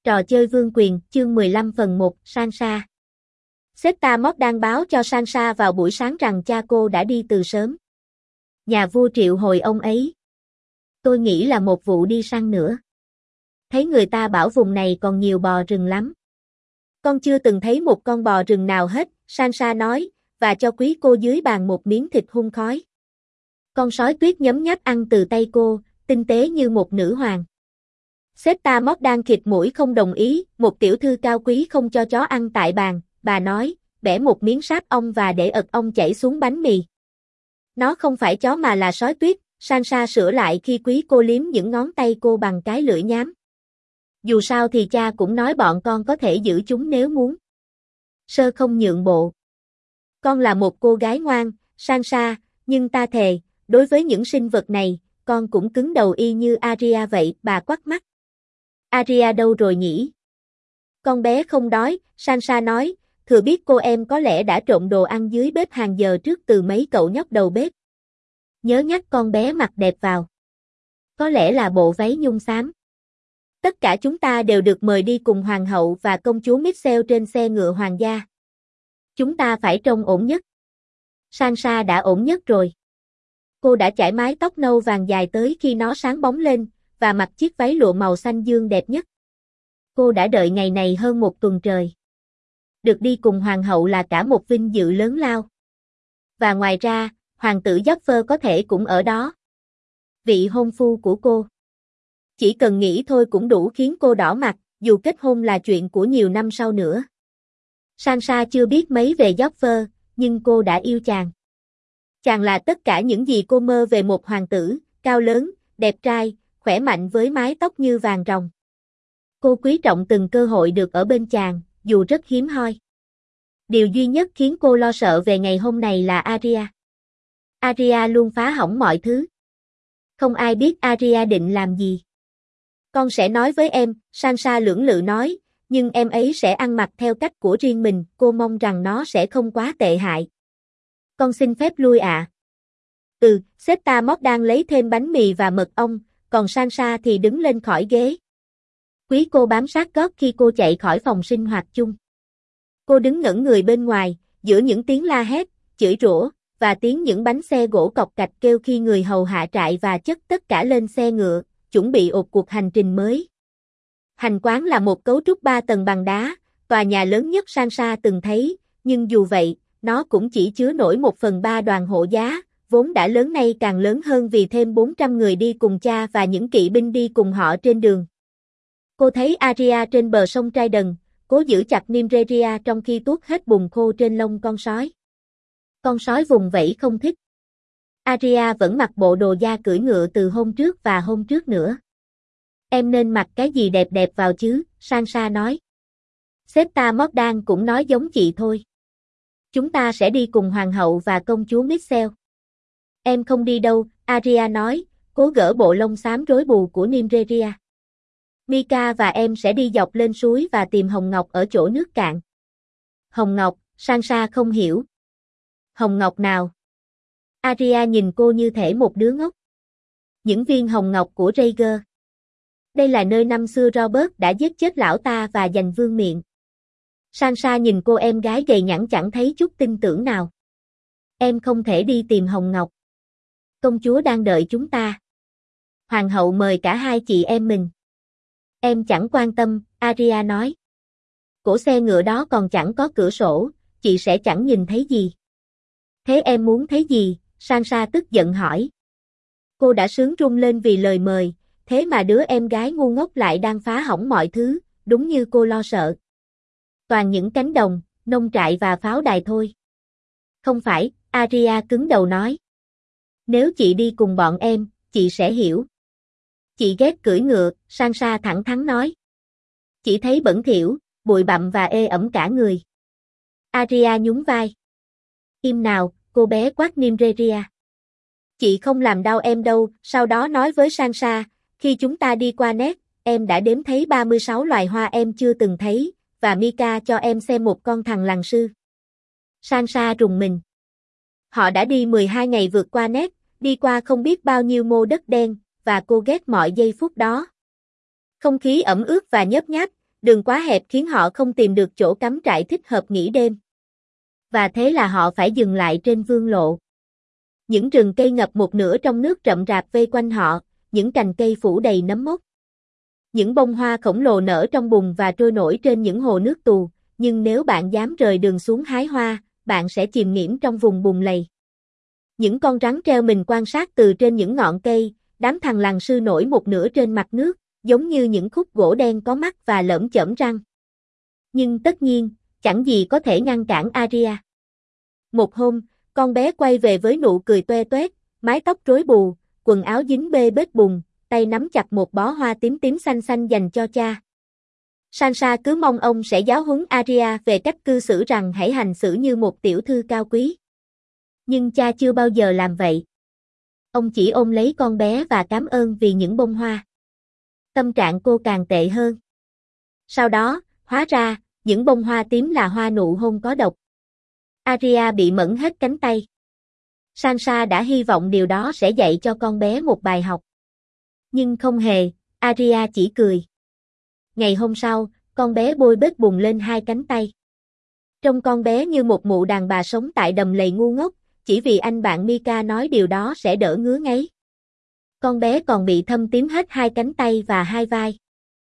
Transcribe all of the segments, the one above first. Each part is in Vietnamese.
Trò chơi vương quyền, chương 15 phần 1, Sansa. Seta Morgan báo cho Sansa vào buổi sáng rằng cha cô đã đi từ sớm. Nhà vua triệu hồi ông ấy. Tôi nghĩ là một vụ đi săn nữa. Thấy người ta bảo vùng này còn nhiều bò rừng lắm. Con chưa từng thấy một con bò rừng nào hết, Sansa nói, và cho quý cô dưới bàn một miếng thịt hun khói. Con sói tuyết nhấm nháp ăn từ tay cô, tinh tế như một nữ hoàng. Seta Morgan khịt mũi không đồng ý, một tiểu thư cao quý không cho chó ăn tại bàn, bà nói, bẻ một miếng sáp ong và để ật ong chảy xuống bánh mì. Nó không phải chó mà là sói tuyết, Sansa sửa lại khi quý cô liếm những ngón tay cô bằng cái lưỡi nhám. Dù sao thì cha cũng nói bọn con có thể giữ chúng nếu muốn. Sơ không nhượng bộ. Con là một cô gái ngoan, Sansa, nhưng ta thề, đối với những sinh vật này, con cũng cứng đầu y như Arya vậy, bà quắt mắt. Arya đâu rồi nhỉ? Con bé không đói, Sansa nói, thừa biết cô em có lẽ đã trộn đồ ăn dưới bếp hàng giờ trước từ mấy cậu nhóc đầu bếp. Nhớ nhắc con bé mặc đẹp vào. Có lẽ là bộ váy nhung xám. Tất cả chúng ta đều được mời đi cùng hoàng hậu và công chúa Mitchell trên xe ngựa hoàng gia. Chúng ta phải trông ổn nhất. Sansa đã ổn nhất rồi. Cô đã chải mái tóc nâu vàng dài tới khi nó sáng bóng lên, và mặc chiếc váy lụa màu xanh dương đẹp nhất. Cô đã đợi ngày này hơn một tuần trời. Được đi cùng hoàng hậu là cả một vinh dự lớn lao. Và ngoài ra, hoàng tử Joffrey có thể cũng ở đó. Vị hôn phu của cô. Chỉ cần nghĩ thôi cũng đủ khiến cô đỏ mặt, dù kết hôn là chuyện của nhiều năm sau nữa. Sansa chưa biết mấy về Joffrey, nhưng cô đã yêu chàng. Chàng là tất cả những gì cô mơ về một hoàng tử, cao lớn, đẹp trai, khỏe mạnh với mái tóc như vàng ròng. Cô quý trọng từng cơ hội được ở bên chàng, dù rất hiếm hoi. Điều duy nhất khiến cô lo sợ về ngày hôm này là Arya. Arya luôn phá hỏng mọi thứ. Không ai biết Arya định làm gì. Con sẽ nói với em, Sansa lưỡng lự nói, nhưng em ấy sẽ ăn mặc theo cách của riêng mình, cô mong rằng nó sẽ không quá tệ hại. Con xin phép lui ạ. Seta Morgan lấy thêm bánh mì và mật ong, còn Sansa thì đứng lên khỏi ghế. Quý cô bám sát gót khi cô chạy khỏi phòng sinh hoạt chung. Cô đứng ngẩn người bên ngoài, giữa những tiếng la hét, chửi rủa, và tiếng những bánh xe gỗ cộc cạch kêu khi người hầu hạ trại và chất tất cả lên xe ngựa, chuẩn bị ột cuộc hành trình mới. Hành quán là một cấu trúc 3 tầng bằng đá, tòa nhà lớn nhất Sansa từng thấy, nhưng dù vậy, nó cũng chỉ chứa nổi 1/3 đoàn hộ giá, vốn đã lớn nay càng lớn hơn vì thêm 400 người đi cùng cha và những kỵ binh đi cùng họ trên đường. Cô thấy Arya trên bờ sông Trident, cố giữ chặt Nymeria trong khi tuốt hết bùn khô trên lông con sói. Con sói vùng vẫy không thích. Arya vẫn mặc bộ đồ da cưỡi ngựa từ hôm trước và hôm trước nữa. Em nên mặc cái gì đẹp đẹp vào chứ, Sansa nói. Seta Morgan cũng nói giống chị thôi. Chúng ta sẽ đi cùng hoàng hậu và công chúa Mitchell. Em không đi đâu, Arya nói, cố gỡ bộ lông xám rối bù của Nymeria. Mika và em sẽ đi dọc lên suối và tìm hồng ngọc ở chỗ nước cạn. Hồng ngọc, Sansa không hiểu. Hồng ngọc nào? Arya nhìn cô như thể một đứa ngốc. Những viên hồng ngọc của Rhaegar. Đây là nơi năm xưa Robert đã giết chết lão ta và giành vương miện. Sansa nhìn cô em gái gầy nhẵn chẳng thấy chút tin tưởng nào. Em không thể đi tìm hồng ngọc. Công chúa đang đợi chúng ta. Hoàng hậu mời cả hai chị em mình. Em chẳng quan tâm, Arya nói. Cổ xe ngựa đó còn chẳng có cửa sổ, chị sẽ chẳng nhìn thấy gì. Thế em muốn thấy gì? Sansa tức giận hỏi. Cô đã sướng run lên vì lời mời, thế mà đứa em gái ngu ngốc lại đang phá hỏng mọi thứ, đúng như cô lo sợ. Toàn những cánh đồng, nông trại và pháo đài thôi. Không phải, Arya cứng đầu nói. Nếu chị đi cùng bọn em, chị sẽ hiểu. Chị ghét cưỡi ngựa, Sansa thẳng thắn nói. Chị thấy bẩn thỉu, bụi bặm và ê ẩm cả người. Arya nhún vai. Im nào, cô bé quát Nymeria. Chị không làm đau em đâu, sau đó nói với Sansa, khi chúng ta đi qua Ned, em đã đếm thấy 36 loài hoa em chưa từng thấy, và Mika cho em xem một con thằn lằn sư. Sansa rùng mình. Họ đã đi 12 ngày vượt qua Ned, đi qua không biết bao nhiêu mô đất đen, và cô ghét mọi giây phút đó. Không khí ẩm ướt và nhớp nháp, đường quá hẹp khiến họ không tìm được chỗ cắm trại thích hợp nghỉ đêm. Và thế là họ phải dừng lại trên vương lộ. Những rừng cây ngập một nửa trong nước rậm rạp vây quanh họ, những cành cây phủ đầy nấm mốc. Những bông hoa khổng lồ nở trong bùn và trôi nổi trên những hồ nước tù, nhưng nếu bạn dám rời đường xuống hái hoa, bạn sẽ chìm nghỉm trong vùng bùn lầy. Những con rắn treo mình quan sát từ trên những ngọn cây, đám thằn lằn sư nổi một nửa trên mặt nước, giống như những khúc gỗ đen có mắt và lởm chởm răng. Nhưng tất nhiên, chẳng gì có thể ngăn cản Aria. Một hôm, con bé quay về với nụ cười toe toét, mái tóc rối bù, quần áo dính bê bết bùn, tay nắm chặt một bó hoa tím tím xanh xanh dành cho cha. Sansa cứ mong ông sẽ giáo huấn Aria về cách cư xử, rằng hãy hành xử như một tiểu thư cao quý. Nhưng cha chưa bao giờ làm vậy. Ông chỉ ôm lấy con bé và cảm ơn vì những bông hoa. Tâm trạng cô càng tệ hơn. Sau đó, hóa ra, những bông hoa tím là hoa nụ hôn có độc. Aria bị mẫn hết cánh tay. Sansa đã hy vọng điều đó sẽ dạy cho con bé một bài học. Nhưng không hề, Aria chỉ cười. Ngày hôm sau, con bé bôi bết bùn lên hai cánh tay. Trông con bé như một mụ đàn bà sống tại đầm lầy ngu ngốc, chỉ vì anh bạn Mika nói điều đó sẽ đỡ ngứa ngáy. Con bé còn bị thâm tím hết hai cánh tay và hai vai.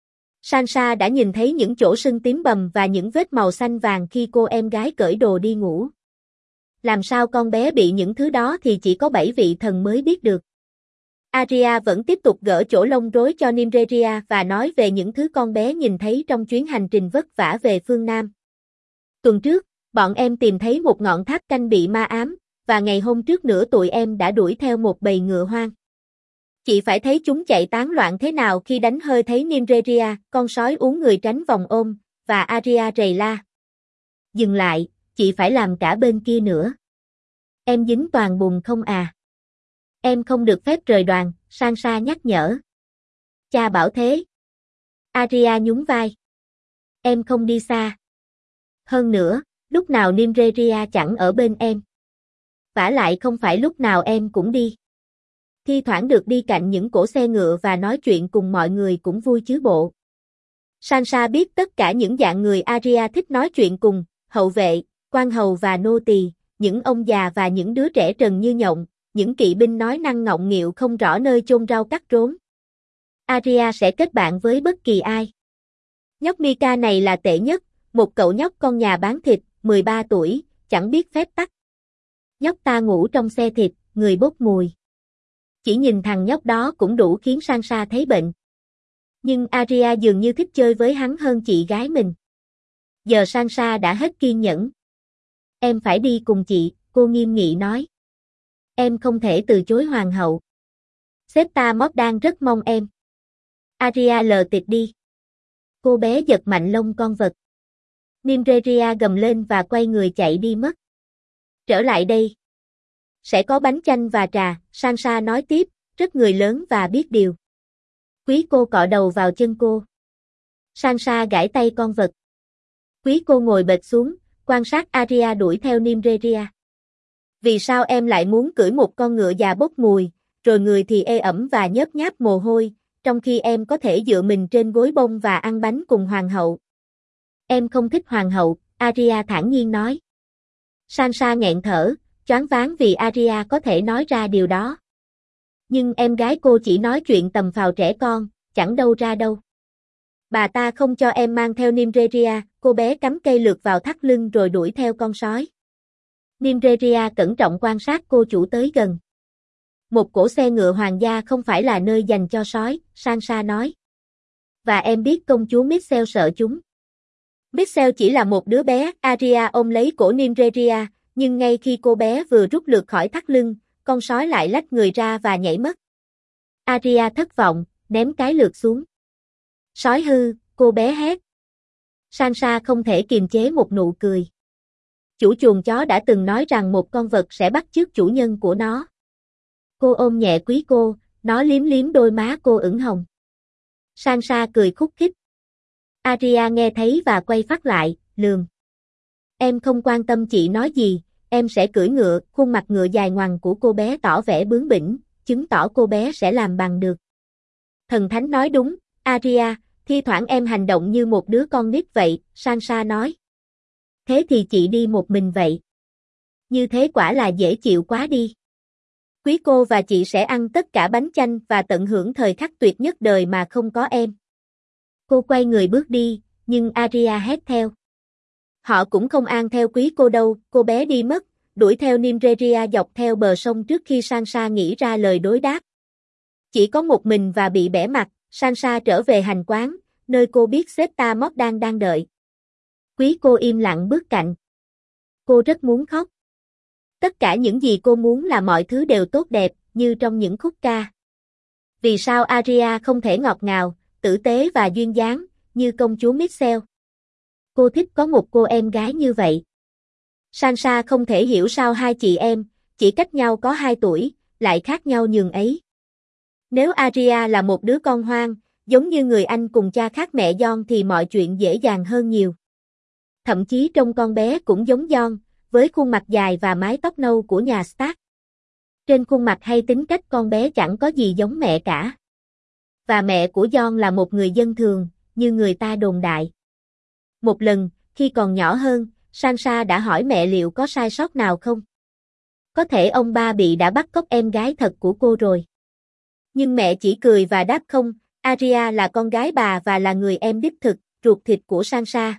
Sansa đã nhìn thấy những chỗ sưng tím bầm và những vết màu xanh vàng khi cô em gái cởi đồ đi ngủ. Làm sao con bé bị những thứ đó thì chỉ có 7 vị thần mới biết được. Arya vẫn tiếp tục gỡ chỗ lông rối cho Nymeria và nói về những thứ con bé nhìn thấy trong chuyến hành trình vất vả về phương Nam. Tuần trước, bọn em tìm thấy một ngọn tháp canh bị ma ám, và ngày hôm trước nữa tụi em đã đuổi theo một bầy ngựa hoang. Chị phải thấy chúng chạy tán loạn thế nào khi đánh hơi thấy Nymeria, con sói uống người tránh vòng ôm, và Arya rầy la. Dừng lại, chị phải làm cả bên kia nữa. Em dính toàn bùn không à? Em không được phép rời đoàn, Sansa nhắc nhở. Cha bảo thế. Arya nhún vai. Em không đi xa. Hơn nữa, lúc nào Nymeria chẳng ở bên em. Vả lại không phải lúc nào em cũng đi. Thi thoảng được đi cạnh những cỗ xe ngựa và nói chuyện cùng mọi người cũng vui chứ bộ. Sansa biết tất cả những dạng người Arya thích nói chuyện cùng, hậu vệ, quan hầu và nô tỳ, những ông già và những đứa trẻ trần như nhộng, những kỵ binh nói năng ngọng nghịu không rõ nơi chôn rau cắt rốn. Arya sẽ kết bạn với bất kỳ ai. Nhóc Mika này là tệ nhất, một cậu nhóc con nhà bán thịt, 13 tuổi, chẳng biết phép tắc. Nhóc ta ngủ trong xe thịt, người bốc mùi. Chỉ nhìn thằng nhóc đó cũng đủ khiến Sansa thấy bệnh. Nhưng Arya dường như thích chơi với hắn hơn chị gái mình. Giờ Sansa đã hết kiên nhẫn. Em phải đi cùng chị, cô nghiêm nghị nói. Em không thể từ chối hoàng hậu. Sếp ta đang rất mong em. Arya lờ tịt đi. Cô bé giật mạnh lông con vật. Nymeria gầm lên và quay người chạy đi mất. Trở lại đây. Sẽ có bánh chanh và trà, Sansa nói tiếp, rất người lớn và biết điều. Quý cô cọ đầu vào chân cô. Sansa gãi tay con vật. Quý cô ngồi bệt xuống, quan sát Arya đuổi theo Nymeria. Vì sao em lại muốn cưỡi một con ngựa già bốc mùi, rồi người thì ê ẩm và nhớp nháp mồ hôi, trong khi em có thể dựa mình trên gối bông và ăn bánh cùng hoàng hậu? Em không thích hoàng hậu, Arya thản nhiên nói. Sansa nghẹn thở, choáng váng vì Arya có thể nói ra điều đó. Nhưng em gái cô chỉ nói chuyện tầm phào trẻ con, chẳng đâu ra đâu. Bà ta không cho em mang theo Nymeria, cô bé cắm cây lược vào thắt lưng rồi đuổi theo con sói. Nymeria cẩn trọng quan sát cô chủ tới gần. Một cỗ xe ngựa hoàng gia không phải là nơi dành cho sói, Sansa nói. Và em biết công chúa Mitchell sợ chúng. Mitchell chỉ là một đứa bé, Arya ôm lấy cổ Nymeria, nhưng ngay khi cô bé vừa rút lược khỏi thắt lưng, con sói lại lách người ra và nhảy mất. Arya thất vọng, ném cái lược xuống. Sói hư, cô bé hét. Sansa không thể kiềm chế một nụ cười. Chủ chuồng chó đã từng nói rằng một con vật sẽ bắt chước chủ nhân của nó. Cô ôm nhẹ quý cô, nó liếm liếm đôi má cô ửng hồng. Sansa cười khúc khích. Arya nghe thấy và quay phát lại, lườm. Em không quan tâm chị nói gì, em sẽ cưỡi ngựa, khuôn mặt ngựa dài ngoằng của cô bé tỏ vẻ bướng bỉnh, chứng tỏ cô bé sẽ làm bằng được. Thần thánh nói đúng, Arya, Thi thoảng em hành động như một đứa con nít vậy, Sansa nói. Thế thì chị đi một mình vậy. Như thế quả là dễ chịu quá đi. Quý cô và chị sẽ ăn tất cả bánh chanh và tận hưởng thời khắc tuyệt nhất đời mà không có em. Cô quay người bước đi, nhưng Arya hét theo. Họ cũng không an theo quý cô đâu, cô bé đi mất, đuổi theo Nymeria dọc theo bờ sông trước khi Sansa nghĩ ra lời đối đáp. Chỉ có một mình và bị bẽ mặt, Sansa trở về hành quán, nơi cô biết sếp ta Morgan đang đợi. Quý cô im lặng bước cạnh. Cô rất muốn khóc. Tất cả những gì cô muốn là mọi thứ đều tốt đẹp, như trong những khúc ca. Vì sao Arya không thể ngọt ngào, tử tế và duyên dáng, như công chúa Mitchell? Cô thích có một cô em gái như vậy. Sansa không thể hiểu sao hai chị em, chỉ cách nhau có 2 tuổi, lại khác nhau nhường ấy. Nếu Arya là một đứa con hoang, giống như người anh cùng cha khác mẹ Jon thì mọi chuyện dễ dàng hơn nhiều. Thậm chí trông con bé cũng giống Jon, với khuôn mặt dài và mái tóc nâu của nhà Stark. Trên khuôn mặt hay tính cách con bé chẳng có gì giống mẹ cả. Và mẹ của Jon là một người dân thường, như người ta đồn đại. Một lần, khi còn nhỏ hơn, Sansa đã hỏi mẹ liệu có sai sót nào không. Có thể ông ba bị đã bắt cóc em gái thật của cô rồi. Nhưng mẹ chỉ cười và đáp không, Arya là con gái bà và là người em đích thực, ruột thịt của Sansa.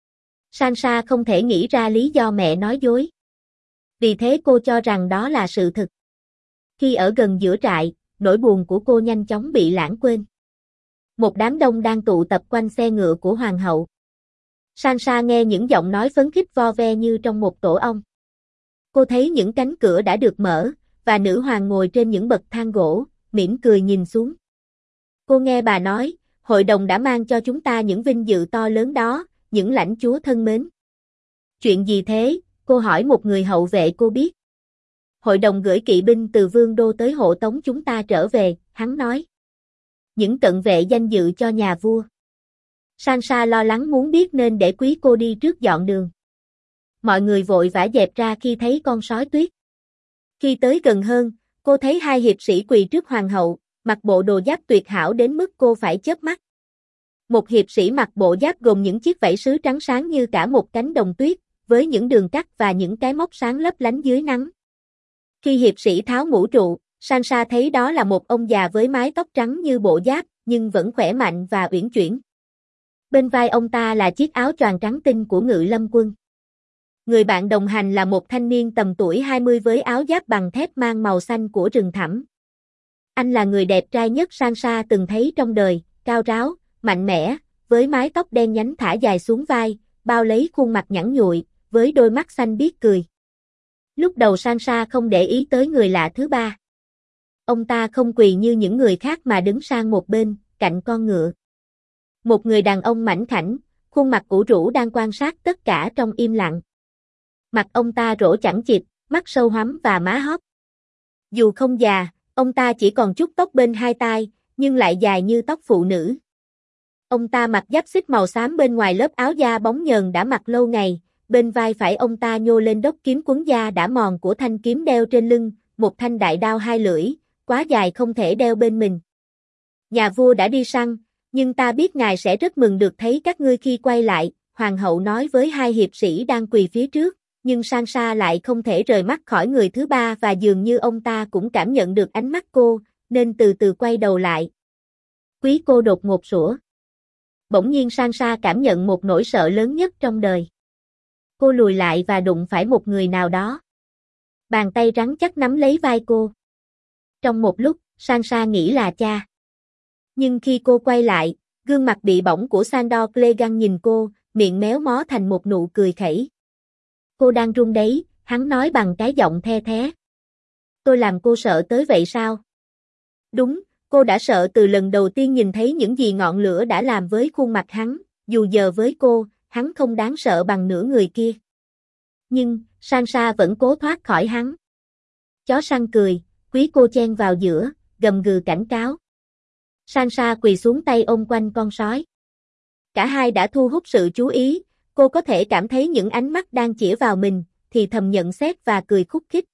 Sansa không thể nghĩ ra lý do mẹ nói dối. Vì thế cô cho rằng đó là sự thực. Khi ở gần giữa trại, nỗi buồn của cô nhanh chóng bị lãng quên. Một đám đông đang tụ tập quanh xe ngựa của hoàng hậu. Sansa nghe những giọng nói phấn khích vo ve như trong một tổ ong. Cô thấy những cánh cửa đã được mở, và nữ hoàng ngồi trên những bậc thang gỗ, mỉm cười nhìn xuống. Cô nghe bà nói, hội đồng đã mang cho chúng ta những vinh dự to lớn đó, những lãnh chúa thân mến. Chuyện gì thế? Cô hỏi một người hậu vệ cô biết. Hội đồng gửi kỵ binh từ vương đô tới hộ tống chúng ta trở về, hắn nói. Những cận vệ danh dự cho nhà vua. Sansa lo lắng muốn biết nên để quý cô đi trước dọn đường. Mọi người vội vã dẹp ra khi thấy con sói tuyết. Khi tới gần hơn, cô thấy 2 hiệp sĩ quỳ trước hoàng hậu, mặc bộ đồ giáp tuyệt hảo đến mức cô phải chớp mắt. Một hiệp sĩ mặc bộ giáp gồm những chiếc vảy sứ trắng sáng như cả một cánh đồng tuyết, với những đường cắt và những cái móc sáng lấp lánh dưới nắng. Khi hiệp sĩ tháo mũ trụ, Sansa thấy đó là một ông già với mái tóc trắng như bộ giáp, nhưng vẫn khỏe mạnh và uyển chuyển. Bên vai ông ta là chiếc áo choàng trắng tinh của ngự lâm quân. Người bạn đồng hành là một thanh niên tầm tuổi 20 với áo giáp bằng thép mang màu xanh của rừng thẳm. Anh là người đẹp trai nhất Sansa từng thấy trong đời, cao ráo, mạnh mẽ, với mái tóc đen nhánh thả dài xuống vai, bao lấy khuôn mặt nhẵn nhụi, với đôi mắt xanh biếc cười. Lúc đầu Sansa không để ý tới người lạ thứ ba. Ông ta không quỳ như những người khác mà đứng sang một bên, cạnh con ngựa. Một người đàn ông mảnh khảnh, khuôn mặt ủ rũ đang quan sát tất cả trong im lặng. Mặt ông ta rỗ chẵn chịt, mắt sâu hoắm và má hóp. Dù không già, ông ta chỉ còn chút tóc bên hai tai, nhưng lại dài như tóc phụ nữ. Ông ta mặc giáp xích màu xám bên ngoài lớp áo da bóng nhờn đã mặc lâu ngày, bên vai phải ông ta nhô lên đốc kiếm quấn da đã mòn của thanh kiếm đeo trên lưng, một thanh đại đao 2 lưỡi, quá dài không thể đeo bên mình. Nhà vua đã đi săn, nhưng ta biết ngài sẽ rất mừng được thấy các ngươi khi quay lại, hoàng hậu nói với 2 hiệp sĩ đang quỳ phía trước, nhưng Sansa lại không thể rời mắt khỏi người thứ ba và dường như ông ta cũng cảm nhận được ánh mắt cô, nên từ từ quay đầu lại. Quý cô đột ngột sủa. Bỗng nhiên Sansa cảm nhận một nỗi sợ lớn nhất trong đời. Cô lùi lại và đụng phải một người nào đó. Bàn tay rắn chắc nắm lấy vai cô. Trong một lúc, Sansa nghĩ là cha. Nhưng khi cô quay lại, gương mặt bị bỏng của Sandor Clegane nhìn cô, miệng méo mó thành một nụ cười khẩy. Cô đang run đấy, hắn nói bằng cái giọng the thé. Tôi làm cô sợ tới vậy sao? Đúng, cô đã sợ từ lần đầu tiên nhìn thấy những gì ngọn lửa đã làm với khuôn mặt hắn, dù giờ với cô, hắn không đáng sợ bằng nửa người kia. Nhưng, Sansa vẫn cố thoát khỏi hắn. Chó săn cười, quý cô chen vào giữa, gầm gừ cảnh cáo. Sansa quỳ xuống tay ôm quanh con sói. Cả hai đã thu hút sự chú ý, cô có thể cảm thấy những ánh mắt đang chĩa vào mình, thì thầm nhận xét và cười khúc khích.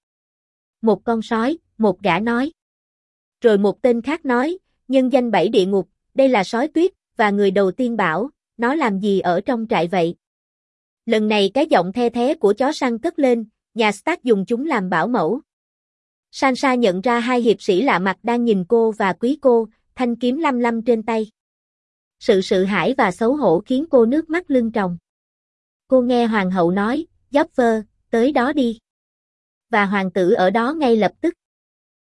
Một con sói, một gã nói. Rồi một tên khác nói, nhân danh 7 địa ngục, đây là sói tuyết, và người đầu tiên bảo, nó làm gì ở trong trại vậy? Lần này cái giọng the thé của chó săn cất lên, nhà Stark dùng chúng làm bảo mẫu. Sansa nhận ra hai hiệp sĩ lạ mặt đang nhìn cô và quý cô, thanh kiếm lăm lăm trên tay. Sự sợ hãi và xấu hổ khiến cô nước mắt lưng tròng. Cô nghe hoàng hậu nói, Doffer, tới đó đi. Và hoàng tử ở đó ngay lập tức.